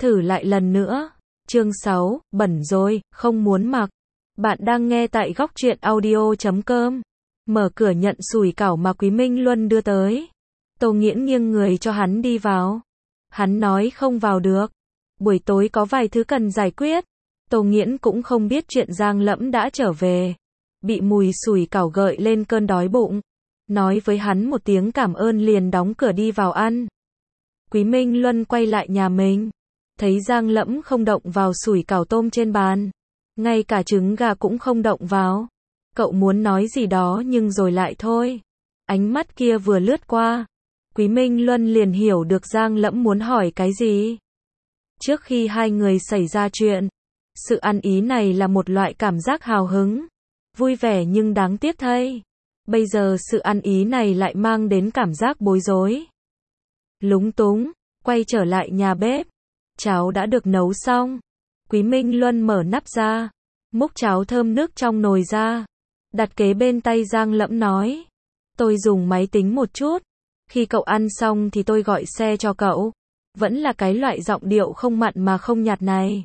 Thử lại lần nữa. Chương 6, bẩn rồi, không muốn mặc. Bạn đang nghe tại góc truyện audio.com. Mở cửa nhận sủi cảo mà Quý Minh Luân đưa tới. Tô Nghiễn nghiêng người cho hắn đi vào. Hắn nói không vào được. Buổi tối có vài thứ cần giải quyết. Tô Nghiễn cũng không biết chuyện Giang Lẫm đã trở về. Bị mùi sủi cảo gợi lên cơn đói bụng. Nói với hắn một tiếng cảm ơn liền đóng cửa đi vào ăn. Quý Minh Luân quay lại nhà mình. Thấy Giang Lẫm không động vào sủi cảo tôm trên bàn. Ngay cả trứng gà cũng không động vào. Cậu muốn nói gì đó nhưng rồi lại thôi. Ánh mắt kia vừa lướt qua. Quý Minh Luân liền hiểu được Giang Lẫm muốn hỏi cái gì. Trước khi hai người xảy ra chuyện, sự ăn ý này là một loại cảm giác hào hứng, vui vẻ nhưng đáng tiếc thay. Bây giờ sự ăn ý này lại mang đến cảm giác bối rối. Lúng túng, quay trở lại nhà bếp. Cháo đã được nấu xong. Quý Minh Luân mở nắp ra, múc cháo thơm nước trong nồi ra, đặt kế bên tay Giang Lẫm nói. Tôi dùng máy tính một chút. Khi cậu ăn xong thì tôi gọi xe cho cậu. Vẫn là cái loại giọng điệu không mặn mà không nhạt này.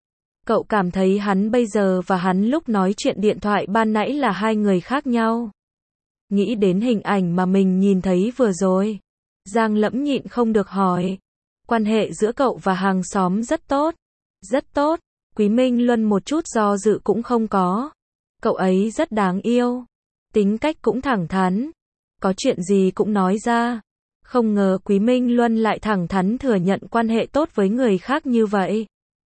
Cậu cảm thấy hắn bây giờ và hắn lúc nói chuyện điện thoại ban nãy là hai người khác nhau. Nghĩ đến hình ảnh mà mình nhìn thấy vừa rồi. Giang Lẫm nhịn không được hỏi. Quan hệ giữa cậu và hàng xóm rất tốt. Rất tốt. Quý Minh Luân một chút do dự cũng không có. Cậu ấy rất đáng yêu. Tính cách cũng thẳng thắn. Có chuyện gì cũng nói ra. Không ngờ Quý Minh Luân lại thẳng thắn thừa nhận quan hệ tốt với người khác như vậy.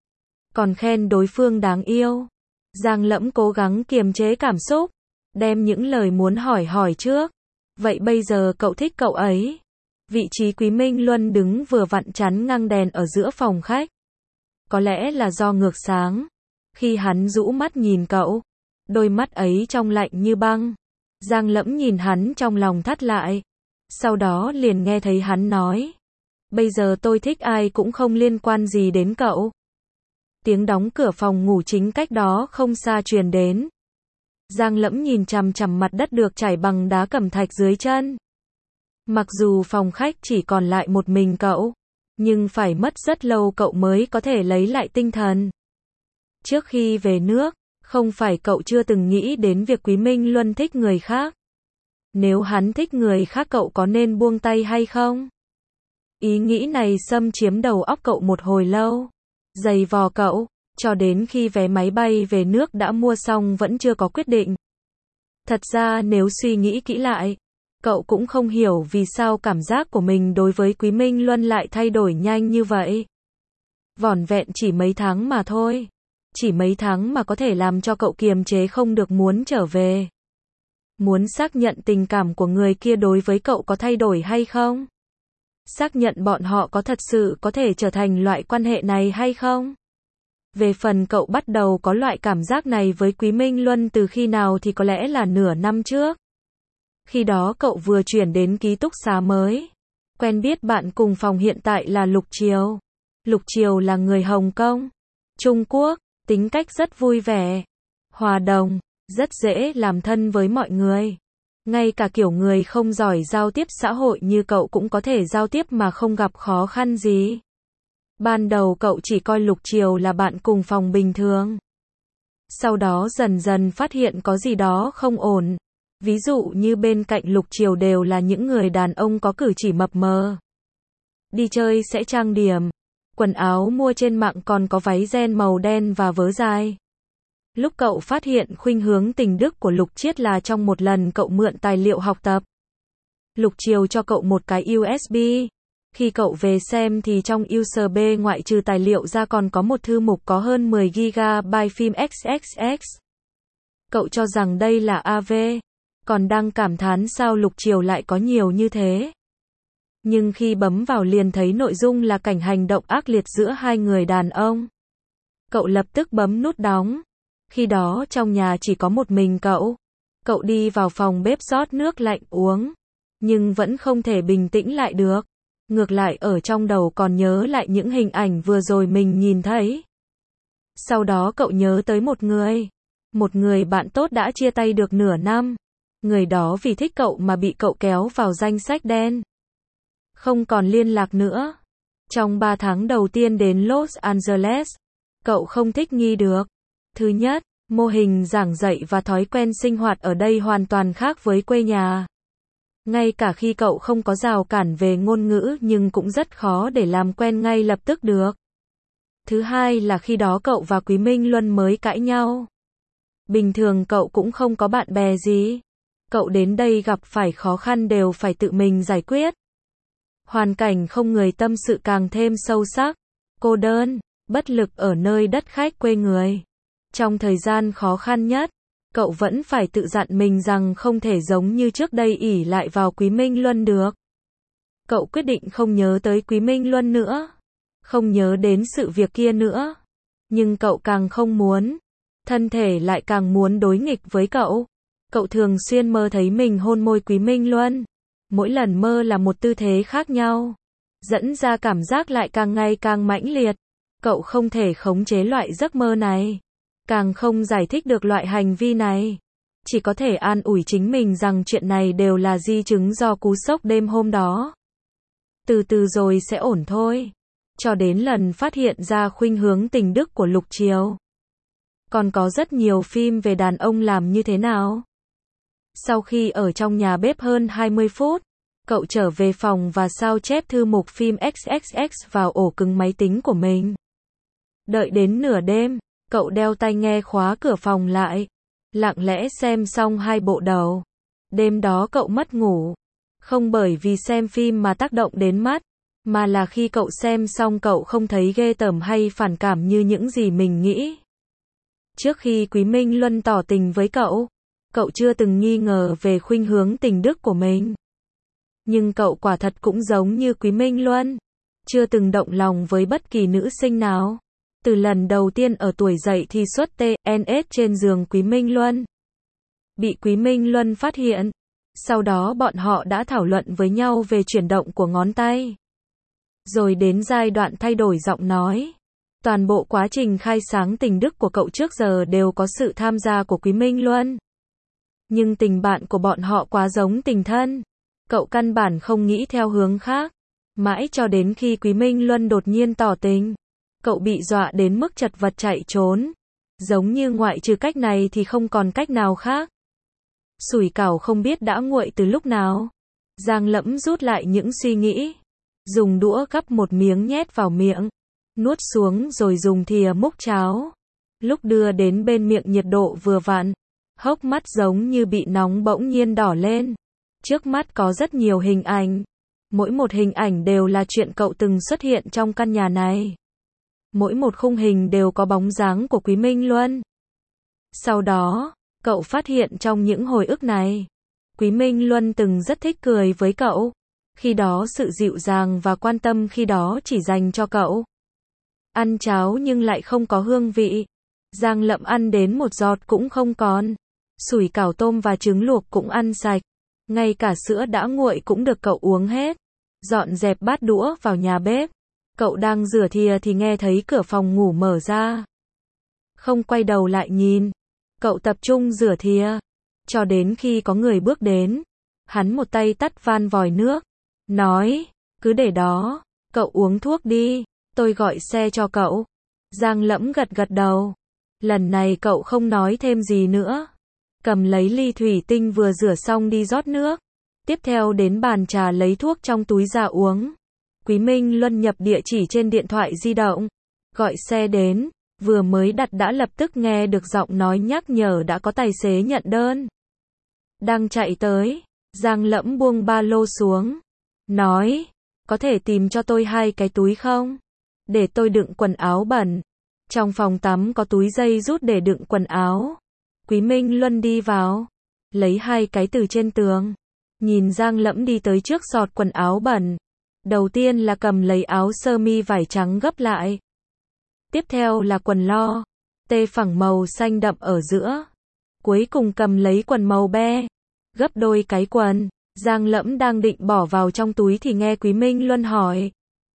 Còn khen đối phương đáng yêu. Giang Lẫm cố gắng kiềm chế cảm xúc. Đem những lời muốn hỏi trước. Vậy bây giờ cậu thích cậu ấy? Vị trí Quý Minh Luân đứng vừa vặn chắn ngang đèn ở giữa phòng khách. Có lẽ là do ngược sáng. Khi hắn rũ mắt nhìn cậu, đôi mắt ấy trong lạnh như băng. Giang Lẫm nhìn hắn trong lòng thắt lại. Sau đó liền nghe thấy hắn nói. Bây giờ tôi thích ai cũng không liên quan gì đến cậu. Tiếng đóng cửa phòng ngủ chính cách đó không xa truyền đến. Giang Lẫm nhìn chằm chằm mặt đất được trải bằng đá cẩm thạch dưới chân. Mặc dù phòng khách chỉ còn lại một mình cậu, nhưng phải mất rất lâu cậu mới có thể lấy lại tinh thần. Trước khi về nước, không phải cậu chưa từng nghĩ đến việc Quý Minh Luân thích người khác. Nếu hắn thích người khác cậu có nên buông tay hay không? Ý nghĩ này xâm chiếm đầu óc cậu một hồi lâu. Giày vò cậu, cho đến khi vé máy bay về nước đã mua xong vẫn chưa có quyết định. Thật ra nếu suy nghĩ kỹ lại, cậu cũng không hiểu vì sao cảm giác của mình đối với Quý Minh Luân lại thay đổi nhanh như vậy. Vỏn vẹn chỉ mấy tháng mà thôi. Chỉ mấy tháng mà có thể làm cho cậu kiềm chế không được muốn trở về. Muốn xác nhận tình cảm của người kia đối với cậu có thay đổi hay không? Xác nhận bọn họ có thật sự có thể trở thành loại quan hệ này hay không? Về phần cậu bắt đầu có loại cảm giác này với Quý Minh Luân từ khi nào thì có lẽ là nửa năm trước. Khi đó cậu vừa chuyển đến ký túc xá mới. Quen biết bạn cùng phòng hiện tại là Lục Triều. Lục Triều là người Hồng Kông, Trung Quốc, tính cách rất vui vẻ, hòa đồng, rất dễ làm thân với mọi người. Ngay cả kiểu người không giỏi giao tiếp xã hội như cậu cũng có thể giao tiếp mà không gặp khó khăn gì. Ban đầu cậu chỉ coi Lục Triều là bạn cùng phòng bình thường. Sau đó dần dần phát hiện có gì đó không ổn. Ví dụ như bên cạnh Lục Triều đều là những người đàn ông có cử chỉ mập mờ. Đi chơi sẽ trang điểm. Quần áo mua trên mạng còn có váy ren màu đen và vớ dài. Lúc cậu phát hiện khuynh hướng tình đức của Lục Triết là trong một lần cậu mượn tài liệu học tập. Lục Triều cho cậu một cái USB. Khi cậu về xem thì trong USB ngoại trừ tài liệu ra còn có một thư mục có hơn 10 GB phim XXX. Cậu cho rằng đây là AV. Còn đang cảm thán sao Lục Triều lại có nhiều như thế. Nhưng khi bấm vào liền thấy nội dung là cảnh hành động ác liệt giữa hai người đàn ông. Cậu lập tức bấm nút đóng. Khi đó trong nhà chỉ có một mình cậu. Cậu đi vào phòng bếp rót nước lạnh uống. Nhưng vẫn không thể bình tĩnh lại được. Ngược lại ở trong đầu còn nhớ lại những hình ảnh vừa rồi mình nhìn thấy. Sau đó cậu nhớ tới một người. Một người bạn tốt đã chia tay được nửa năm. Người đó vì thích cậu mà bị cậu kéo vào danh sách đen. Không còn liên lạc nữa. Trong 3 tháng đầu tiên đến Los Angeles, cậu không thích nghi được. Thứ nhất, mô hình giảng dạy và thói quen sinh hoạt ở đây hoàn toàn khác với quê nhà. Ngay cả khi cậu không có rào cản về ngôn ngữ nhưng cũng rất khó để làm quen ngay lập tức được. Thứ hai là khi đó cậu và Quý Minh Luân mới cãi nhau. Bình thường cậu cũng không có bạn bè gì. Cậu đến đây gặp phải khó khăn đều phải tự mình giải quyết. Hoàn cảnh không người tâm sự càng thêm sâu sắc. Cô đơn, bất lực ở nơi đất khách quê người. Trong thời gian khó khăn nhất, cậu vẫn phải tự dặn mình rằng không thể giống như trước đây ỷ lại vào Quý Minh Luân được. Cậu quyết định không nhớ tới Quý Minh Luân nữa. Không nhớ đến sự việc kia nữa. Nhưng cậu càng không muốn. Thân thể lại càng muốn đối nghịch với cậu. Cậu thường xuyên mơ thấy mình hôn môi Quý Minh Luân. Mỗi lần mơ là một tư thế khác nhau. Dẫn ra cảm giác lại càng ngày càng mãnh liệt. Cậu không thể khống chế loại giấc mơ này. Càng không giải thích được loại hành vi này. Chỉ có thể an ủi chính mình rằng chuyện này đều là di chứng do cú sốc đêm hôm đó. Từ từ rồi sẽ ổn thôi. Cho đến lần phát hiện ra khuynh hướng tình đức của Lục Triều. Còn có rất nhiều phim về đàn ông làm như thế nào. Sau khi ở trong nhà bếp hơn 20 phút, cậu trở về phòng và sao chép thư mục phim XXX vào ổ cứng máy tính của mình. Đợi đến nửa đêm, cậu đeo tai nghe khóa cửa phòng lại, lặng lẽ xem xong 2 bộ đầu. Đêm đó cậu mất ngủ, không bởi vì xem phim mà tác động đến mắt, mà là khi cậu xem xong cậu không thấy ghê tởm hay phản cảm như những gì mình nghĩ. Trước khi Quý Minh Luân tỏ tình với cậu chưa từng nghi ngờ về khuynh hướng tình đức của mình. Nhưng cậu quả thật cũng giống như Quý Minh Luân, chưa từng động lòng với bất kỳ nữ sinh nào. Từ lần đầu tiên ở tuổi dậy thì xuất TNS trên giường Quý Minh Luân. Bị Quý Minh Luân phát hiện. Sau đó bọn họ đã thảo luận với nhau về chuyển động của ngón tay. Rồi đến giai đoạn thay đổi giọng nói. Toàn bộ quá trình khai sáng tình đức của cậu trước giờ đều có sự tham gia của Quý Minh Luân. Nhưng tình bạn của bọn họ quá giống tình thân. Cậu căn bản không nghĩ theo hướng khác. Mãi cho đến khi Quý Minh Luân đột nhiên tỏ tình. Cậu bị dọa đến mức chật vật chạy trốn. Giống như ngoại trừ cách này thì không còn cách nào khác. Sủi cảo không biết đã nguội từ lúc nào. Giang Lẫm rút lại những suy nghĩ. Dùng đũa gắp một miếng nhét vào miệng. Nuốt xuống rồi dùng thìa múc cháo. Lúc đưa đến bên miệng nhiệt độ vừa vặn. Hốc mắt giống như bị nóng bỗng nhiên đỏ lên. Trước mắt có rất nhiều hình ảnh. Mỗi một hình ảnh đều là chuyện cậu từng xuất hiện trong căn nhà này. Mỗi một khung hình đều có bóng dáng của Quý Minh Luân. Sau đó, cậu phát hiện trong những hồi ức này, Quý Minh Luân từng rất thích cười với cậu. Khi đó sự dịu dàng và quan tâm khi đó chỉ dành cho cậu. Ăn cháo nhưng lại không có hương vị. Giang Lẫm ăn đến một giọt cũng không còn. Sủi cảo tôm và trứng luộc cũng ăn sạch. Ngay cả sữa đã nguội cũng được cậu uống hết. Dọn dẹp bát đũa vào nhà bếp. Cậu đang rửa thìa thì nghe thấy cửa phòng ngủ mở ra. Không quay đầu lại nhìn. Cậu tập trung rửa thìa. Cho đến khi có người bước đến. Hắn một tay tắt van vòi nước. Nói, cứ để đó. Cậu uống thuốc đi. Tôi gọi xe cho cậu. Giang Lẫm gật gật đầu. Lần này cậu không nói thêm gì nữa. Cầm lấy ly thủy tinh vừa rửa xong đi rót nước. Tiếp theo đến bàn trà lấy thuốc trong túi ra uống. Quý Minh Luân nhập địa chỉ trên điện thoại di động. Gọi xe đến. Vừa mới đặt đã lập tức nghe được giọng nói nhắc nhở đã có tài xế nhận đơn. Đang chạy tới. Giang Lẫm buông ba lô xuống. Nói. Có thể tìm cho tôi 2 cái túi không? Để tôi đựng quần áo bẩn. Trong phòng tắm có túi dây rút để đựng quần áo. Quý Minh Luân đi vào. Lấy 2 cái từ trên tường. Nhìn Giang Lẫm đi tới trước giọt quần áo bẩn. Đầu tiên là cầm lấy áo sơ mi vải trắng gấp lại. Tiếp theo là quần lo. Tê phẳng màu xanh đậm ở giữa. Cuối cùng cầm lấy quần màu be. Gấp đôi cái quần. Giang Lẫm đang định bỏ vào trong túi thì nghe Quý Minh Luân hỏi.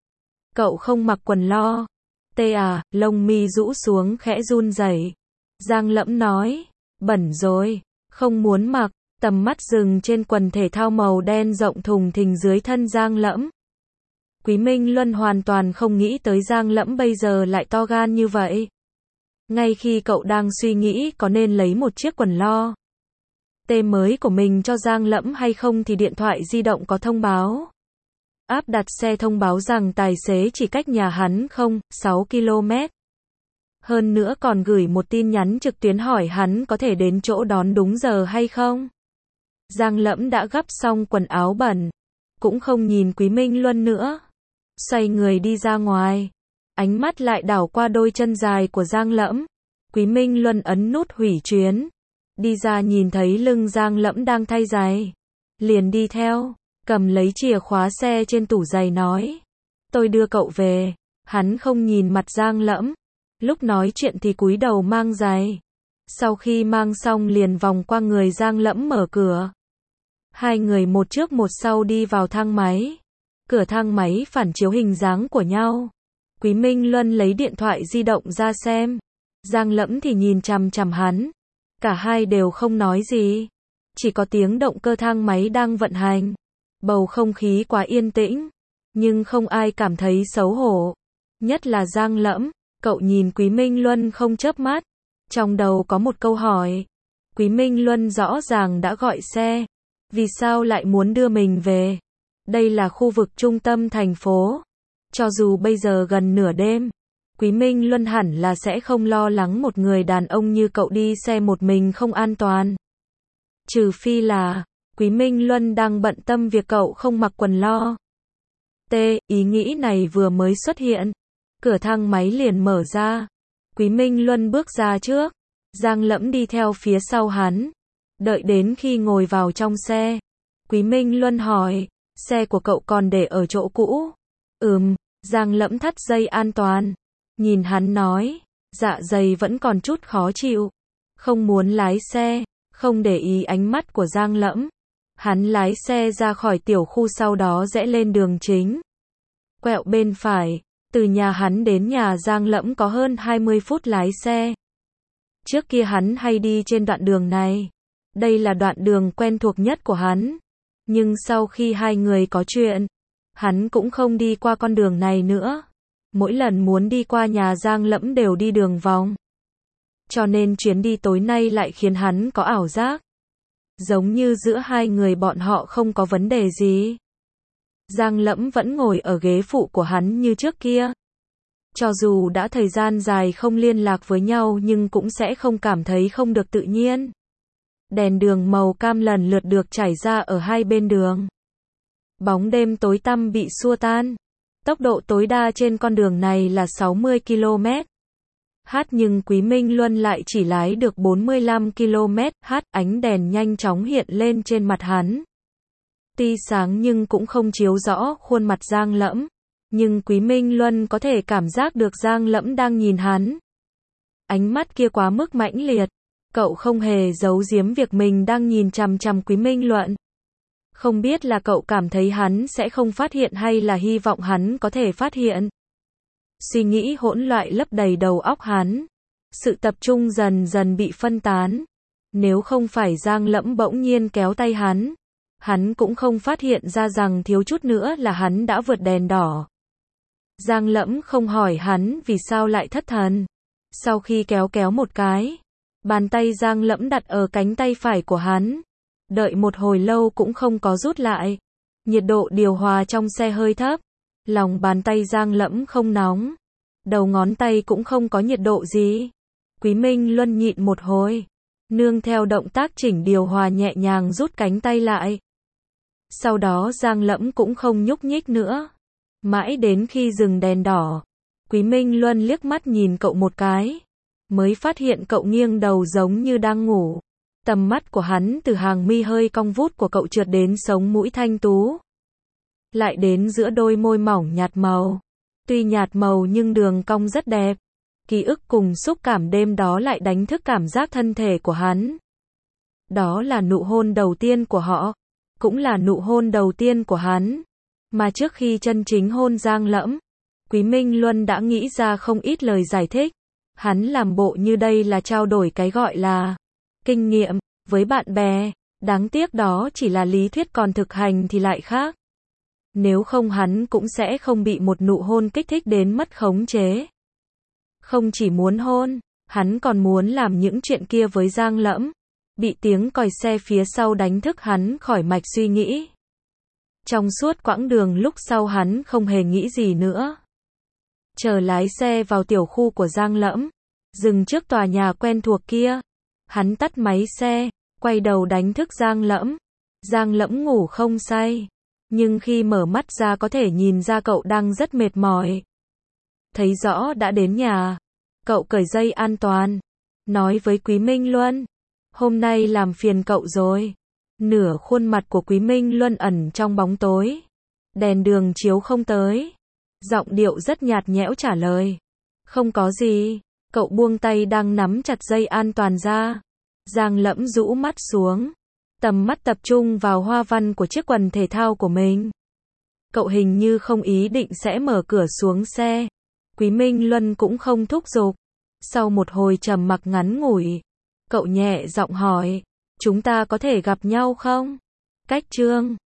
Cậu không mặc quần lo. Tê à, lông mi rũ xuống khẽ run rẩy. Giang Lẫm nói. Bẩn rồi. Không muốn mặc. Tầm mắt dừng trên quần thể thao màu đen rộng thùng thình dưới thân Giang Lẫm. Quý Minh Luân hoàn toàn không nghĩ tới Giang Lẫm bây giờ lại to gan như vậy. Ngay khi cậu đang suy nghĩ có nên lấy một chiếc quần lo tê mới của mình cho Giang Lẫm hay không thì điện thoại di động có thông báo. Áp đặt xe thông báo rằng tài xế chỉ cách nhà hắn 6 km. Hơn nữa còn gửi một tin nhắn trực tuyến hỏi hắn có thể đến chỗ đón đúng giờ hay không. Giang Lẫm đã gắp xong quần áo bẩn, cũng không nhìn Quý Minh Luân nữa. Xoay người đi ra ngoài, ánh mắt lại đảo qua đôi chân dài của Giang Lẫm. Quý Minh Luân ấn nút hủy chuyến. Đi ra nhìn thấy lưng Giang Lẫm đang thay giày. Liền đi theo, cầm lấy chìa khóa xe trên tủ giày nói. Tôi đưa cậu về. Hắn không nhìn mặt Giang Lẫm. Lúc nói chuyện thì cúi đầu mang giày. Sau khi mang xong liền vòng qua người Giang Lẫm mở cửa. Hai người một trước một sau đi vào thang máy. Cửa thang máy phản chiếu hình dáng của nhau. Quý Minh Luân lấy điện thoại di động ra xem. Giang Lẫm thì nhìn chằm chằm hắn. Cả hai đều không nói gì. Chỉ có tiếng động cơ thang máy đang vận hành. Bầu không khí quá yên tĩnh. Nhưng không ai cảm thấy xấu hổ. Nhất là Giang Lẫm. Cậu nhìn Quý Minh Luân không chớp mắt. Trong đầu có một câu hỏi. Quý Minh Luân rõ ràng đã gọi xe. Vì sao lại muốn đưa mình về? Đây là khu vực trung tâm thành phố. Cho dù bây giờ gần nửa đêm, Quý Minh Luân hẳn là sẽ không lo lắng một người đàn ông như cậu đi xe một mình không an toàn. Trừ phi là, Quý Minh Luân đang bận tâm việc cậu không mặc quần lo. Ý nghĩ này vừa mới xuất hiện. Cửa thang máy liền mở ra. Quý Minh Luân bước ra trước. Giang Lẫm đi theo phía sau hắn. Đợi đến khi ngồi vào trong xe. Quý Minh Luân hỏi, xe của cậu còn để ở chỗ cũ? Giang Lẫm thắt dây an toàn. Nhìn hắn nói, dạ dày vẫn còn chút khó chịu. Không muốn lái xe, không để ý ánh mắt của Giang Lẫm. Hắn lái xe ra khỏi tiểu khu sau đó rẽ lên đường chính. Quẹo bên phải, từ nhà hắn đến nhà Giang Lẫm có hơn 20 phút lái xe. Trước kia hắn hay đi trên đoạn đường này. Đây là đoạn đường quen thuộc nhất của hắn. Nhưng sau khi hai người có chuyện, hắn cũng không đi qua con đường này nữa. Mỗi lần muốn đi qua nhà Giang Lẫm đều đi đường vòng. Cho nên chuyến đi tối nay lại khiến hắn có ảo giác. Giống như giữa hai người bọn họ không có vấn đề gì. Giang Lẫm vẫn ngồi ở ghế phụ của hắn như trước kia. Cho dù đã thời gian dài không liên lạc với nhau nhưng cũng sẽ không cảm thấy không được tự nhiên. Đèn đường màu cam lần lượt được trải ra ở hai bên đường. Bóng đêm tối tăm bị xua tan. Tốc độ tối đa trên con đường này là 60 km/h nhưng Quý Minh Luân lại chỉ lái được 45 km/h. Ánh đèn nhanh chóng hiện lên trên mặt hắn. Tuy sáng nhưng cũng không chiếu rõ khuôn mặt Giang Lẫm. Nhưng Quý Minh Luân có thể cảm giác được Giang Lẫm đang nhìn hắn. Ánh mắt kia quá mức mãnh liệt. Cậu không hề giấu giếm việc mình đang nhìn chằm chằm Quý Minh Luận. Không biết là cậu cảm thấy hắn sẽ không phát hiện hay là hy vọng hắn có thể phát hiện. Suy nghĩ hỗn loạn lấp đầy đầu óc hắn. Sự tập trung dần dần bị phân tán. Nếu không phải Giang Lẫm bỗng nhiên kéo tay hắn cũng không phát hiện ra rằng thiếu chút nữa là hắn đã vượt đèn đỏ. Giang Lẫm không hỏi hắn vì sao lại thất thần. Sau khi kéo một cái, bàn tay Giang Lẫm đặt ở cánh tay phải của hắn. Đợi một hồi lâu cũng không có rút lại. Nhiệt độ điều hòa trong xe hơi thấp. Lòng bàn tay Giang Lẫm không nóng. Đầu ngón tay cũng không có nhiệt độ gì. Quý Minh Luân nhịn một hồi. Nương theo động tác chỉnh điều hòa nhẹ nhàng rút cánh tay lại. Sau đó Giang Lẫm cũng không nhúc nhích nữa. Mãi đến khi dừng đèn đỏ. Quý Minh Luân liếc mắt nhìn cậu một cái. Mới phát hiện cậu nghiêng đầu giống như đang ngủ. Tầm mắt của hắn từ hàng mi hơi cong vút của cậu trượt đến sống mũi thanh tú. Lại đến giữa đôi môi mỏng nhạt màu. Tuy nhạt màu nhưng đường cong rất đẹp. Ký ức cùng xúc cảm đêm đó lại đánh thức cảm giác thân thể của hắn. Đó là nụ hôn đầu tiên của họ. Cũng là nụ hôn đầu tiên của hắn. Mà trước khi chân chính hôn Giang Lẫm, Quý Minh Luân đã nghĩ ra không ít lời giải thích. Hắn làm bộ như đây là trao đổi cái gọi là kinh nghiệm với bạn bè. Đáng tiếc đó chỉ là lý thuyết còn thực hành thì lại khác. Nếu không hắn cũng sẽ không bị một nụ hôn kích thích đến mất khống chế. Không chỉ muốn hôn, hắn còn muốn làm những chuyện kia với Giang Lẫm. Bị tiếng còi xe phía sau đánh thức hắn khỏi mạch suy nghĩ. Trong suốt quãng đường lúc sau hắn không hề nghĩ gì nữa. Chờ lái xe vào tiểu khu của Giang Lẫm, dừng trước tòa nhà quen thuộc kia. Hắn tắt máy xe, quay đầu đánh thức Giang Lẫm. Giang Lẫm ngủ không say, nhưng khi mở mắt ra có thể nhìn ra cậu đang rất mệt mỏi. Thấy rõ đã đến nhà, cậu cởi dây an toàn, nói với Quý Minh Luân, hôm nay làm phiền cậu rồi. Nửa khuôn mặt của Quý Minh Luân ẩn trong bóng tối, đèn đường chiếu không tới. Giọng điệu rất nhạt nhẽo trả lời, không có gì. Cậu buông tay đang nắm chặt dây an toàn ra. Giang Lẫm rũ mắt xuống, tầm mắt tập trung vào hoa văn của chiếc quần thể thao của mình. Cậu hình như không ý định sẽ mở cửa xuống xe. Quý Minh Luân cũng không thúc giục. Sau một hồi trầm mặc ngắn ngủi, cậu nhẹ giọng hỏi, chúng ta có thể gặp nhau không? Cách Trương